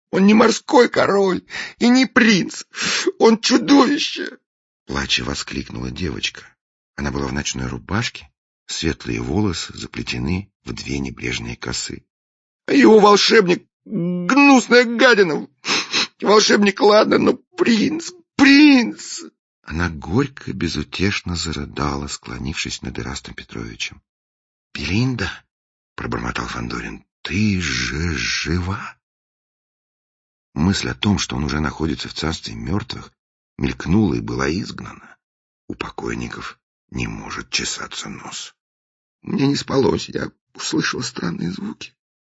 Он не морской король и не принц. Он чудовище!» Плача воскликнула девочка. Она была в ночной рубашке, светлые волосы заплетены в 2 небрежные косы. «А его волшебник — гнусная гадина! Волшебник, ладно, но принц! Принц!» Она горько, безутешно зарыдала, склонившись над Ирастом Петровичем. «Белинда!» — пробормотал Фандорин. «Ты же жива?» Мысль о том, что он уже находится в царстве мертвых, мелькнула и была изгнана. У покойников не может чесаться нос. «Мне не спалось, я услышала странные звуки».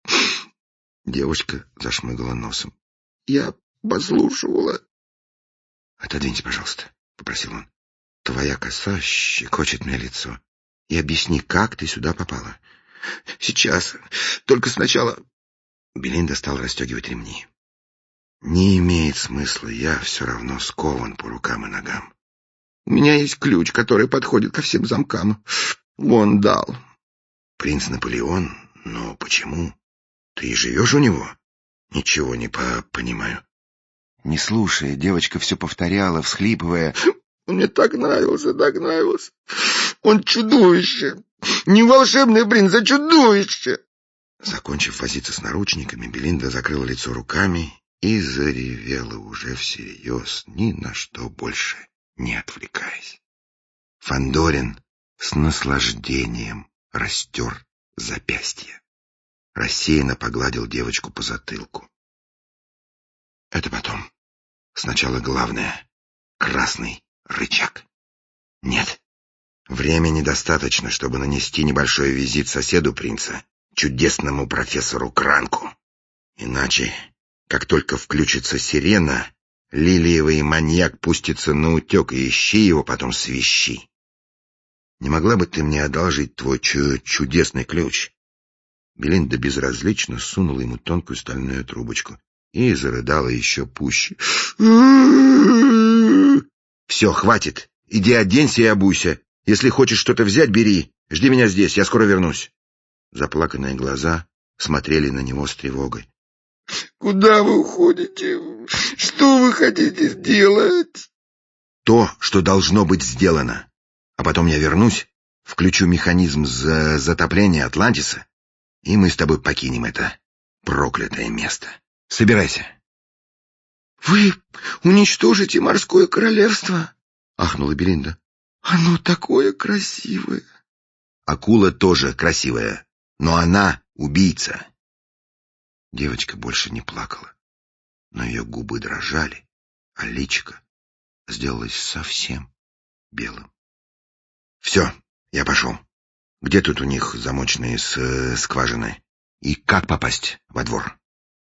Девочка зашмыгала носом. «Я послушивала». «Отодвинься, пожалуйста», — попросил он. «Твоя коса щекочет мне лицо. И объясни, как ты сюда попала». «Сейчас. Только сначала...» Белинда стал расстегивать ремни. «Не имеет смысла, я все равно скован по рукам и ногам». «У меня есть ключ, который подходит ко всем замкам. Он дал». «Принц Наполеон? Но почему? Ты живешь у него?» «Ничего не понимаю». Не слушая, девочка все повторяла, всхлипывая. «Он мне так нравился, так нравился. Он чудовище. Не волшебный принц, а чудовище». Закончив возиться с наручниками, Белинда закрыла лицо руками и заревела уже всерьез, ни на что больше не отвлекаясь. Фандорин с наслаждением растер запястье. Рассеянно погладил девочку по затылку. «Это потом. Сначала главное — красный рычаг. Нет, времени достаточно, чтобы нанести небольшой визит соседу принца, чудесному профессору Кранку. Иначе, как только включится сирена, лилиевый маньяк пустится наутек, и ищи его, потом свищи. Не могла бы ты мне одолжить твой чудесный ключ?» Белинда безразлично сунула ему тонкую стальную трубочку и зарыдала еще пуще. «Все, хватит. Иди оденься и обуйся. Если хочешь что-то взять, бери. Жди меня здесь, я скоро вернусь». Заплаканные глаза смотрели на него с тревогой. «Куда вы уходите? Что вы хотите сделать?» «То, что должно быть сделано. А потом я вернусь, включу механизм затопления Атлантиса, и мы с тобой покинем это проклятое место. Собирайся». «Вы уничтожите морское королевство?» — ахнула Белинда. «Оно такое красивое». «Акула тоже красивая, но она убийца». Девочка больше не плакала, но ее губы дрожали, а личико сделалось совсем белым. «Все, я пошел. Где тут у них замочные скважины? И как попасть во двор?»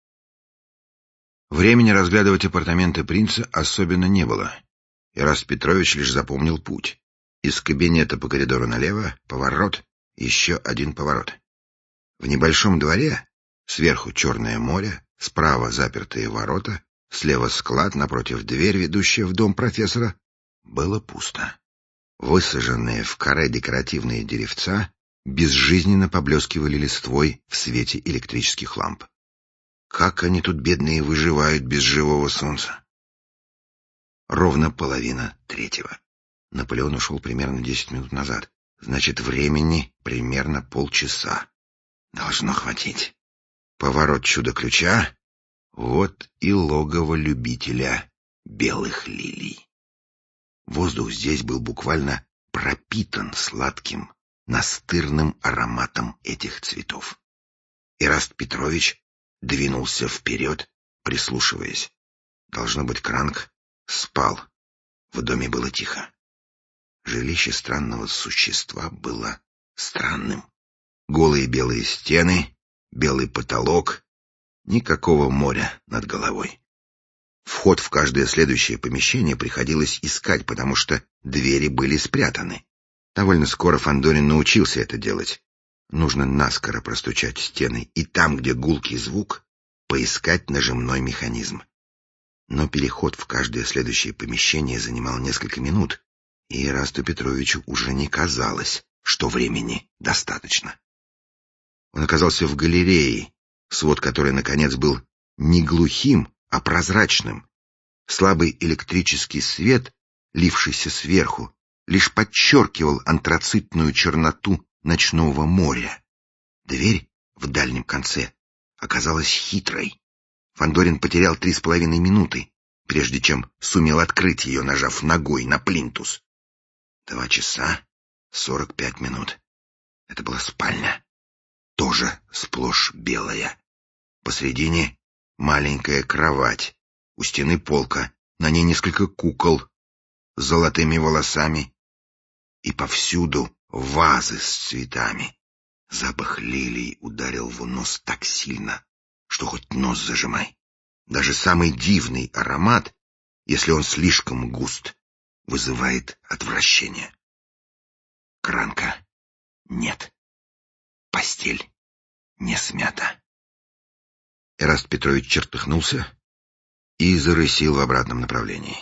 Времени разглядывать апартаменты принца особенно не было. Ираст Петрович лишь запомнил путь. Из кабинета по коридору налево, поворот, еще один поворот. В небольшом дворе сверху Черное море, справа запертые ворота, слева склад, напротив дверь, ведущая в дом профессора. Было пусто. Высаженные в каре декоративные деревца безжизненно поблескивали листвой в свете электрических ламп. Как они тут, бедные, выживают без живого солнца? Ровно 2:30. Наполеон ушел примерно 10 минут назад. Значит, времени примерно полчаса. Должно хватить. Поворот чудо-ключа. Вот и логово любителя белых лилий. Воздух здесь был буквально пропитан сладким, настырным ароматом этих цветов. Ираст Петрович двинулся вперед, прислушиваясь. Должно быть, Кранк спал. В доме было тихо. Жилище странного существа было странным. Голые белые стены, белый потолок, никакого моря над головой. Вход в каждое следующее помещение приходилось искать, потому что двери были спрятаны. Довольно скоро Фандорин научился это делать. Нужно наскоро простучать стены, и там, где гулкий звук, поискать нажимной механизм. Но переход в каждое следующее помещение занимал несколько минут, и Ирасту Петровичу уже не казалось, что времени достаточно. Он оказался в галерее, свод которой, наконец, был не глухим, а прозрачным. Слабый электрический свет, лившийся сверху, лишь подчеркивал антрацитную черноту ночного моря. Дверь в дальнем конце оказалась хитрой. Фандорин потерял 3,5 минуты, прежде чем сумел открыть ее, нажав ногой на плинтус. 2 часа 45 минут. Это была спальня, тоже сплошь белая. Посредине маленькая кровать, у стены полка, на ней несколько кукол с золотыми волосами и повсюду вазы с цветами. Запах лилий ударил в нос так сильно, что хоть нос зажимай. Даже самый дивный аромат, если он слишком густ, вызывает отвращение. Кранка нет. Постель не смята. Эраст Петрович чертыхнулся и зарысил в обратном направлении.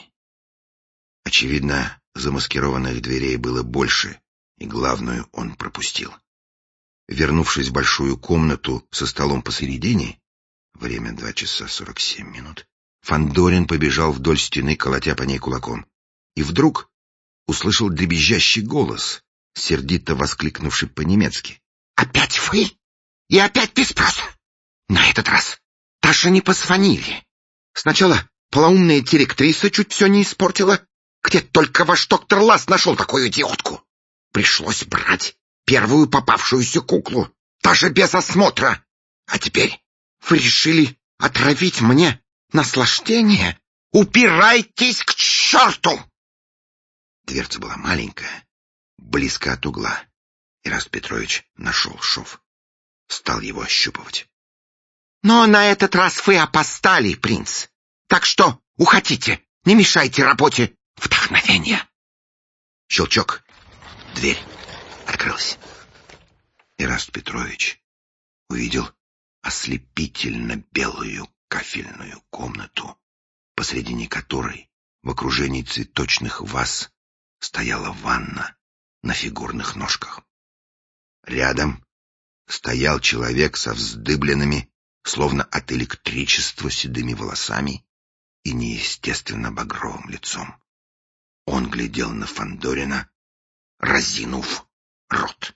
Очевидно, замаскированных дверей было больше, и главную он пропустил. Вернувшись в большую комнату со столом посередине, время 2 часа 47 минут, Фандорин побежал вдоль стены, колотя по ней кулаком. И вдруг услышал дребезжащий голос, сердито воскликнувший по-немецки. «Опять вы? И опять без спроса? На этот раз даже не позвонили. Сначала полоумная директриса чуть все не испортила. Где только ваш доктор Лас нашел такую идиотку? Пришлось брать первую попавшуюся куклу, даже без осмотра. А теперь вы решили отравить мне наслаждение? Упирайтесь к черту!» Дверца была маленькая, близко от угла. Эраст Петрович нашел шов. Стал его ощупывать. «Но на этот раз вы опоздали, принц. Так что уходите, не мешайте работе вдохновения». Щелчок. Дверь открылась. Эраст Петрович увидел ослепительно белую кафельную комнату, посредине которой в окружении цветочных ваз стояла ванна на фигурных ножках. Рядом стоял человек со вздыбленными, словно от электричества, седыми волосами и неестественно багровым лицом. Он глядел на Фандорина, разинув рот.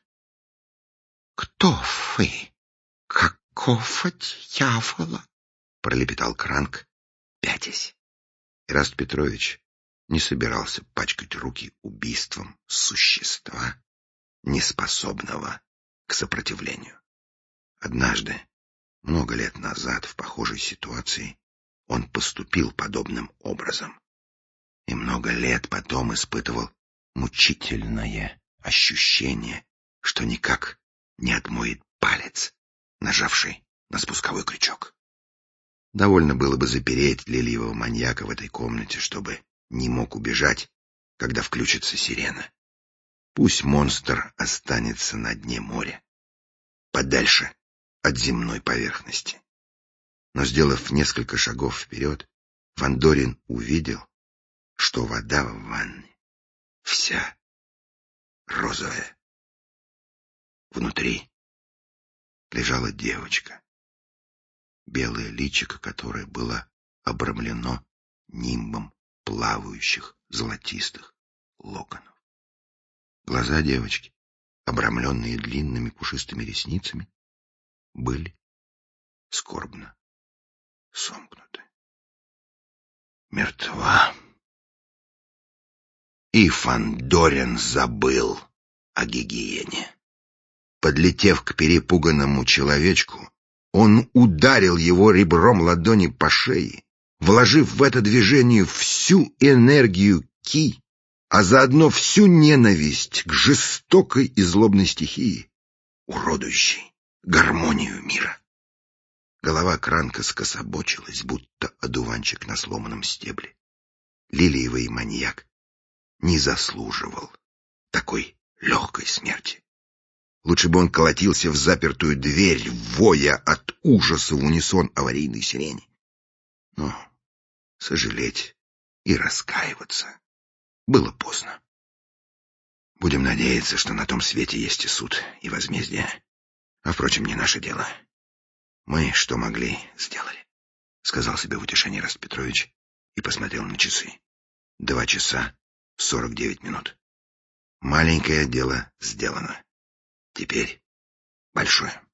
«Кто вы? Какого дьявола?» — пролепетал Кранк, пятясь. Эраст Петрович не собирался пачкать руки убийством существа, неспособного к сопротивлению. Однажды, много лет назад, в похожей ситуации, он поступил подобным образом. И много лет потом испытывал мучительное ощущение, что никак не отмоет палец, нажавший на спусковой крючок. Довольно было бы запереть лилиевого маньяка в этой комнате, чтобы не мог убежать, когда включится сирена. Пусть монстр останется на дне моря, подальше от земной поверхности. Но, сделав несколько шагов вперед, Фандорин увидел, что вода в ванне вся розовая. Внутри лежала девочка, белое личико которой было обрамлено нимбом плавающих золотистых локонов. Глаза девочки, обрамленные длинными пушистыми ресницами, были скорбно сомкнуты. Мертва. И Фандорин забыл о гигиене. Подлетев к перепуганному человечку, он ударил его ребром ладони по шее, вложив в это движение всю энергию ки, а заодно всю ненависть к жестокой и злобной стихии, уродующей гармонию мира. Голова Кранка скособочилась, будто одуванчик на сломанном стебле. Лилиевый маньяк не заслуживал такой легкой смерти. Лучше бы он колотился в запертую дверь, воя от ужаса в унисон аварийной сирени. Но сожалеть и раскаиваться было поздно. Будем надеяться, что на том свете есть и суд, и возмездие. А, впрочем, не наше дело. Мы, что могли, сделали. сказал себе в утешение Раст Петрович и посмотрел на часы. 2 часа 49 минут. Маленькое дело сделано. Теперь большое.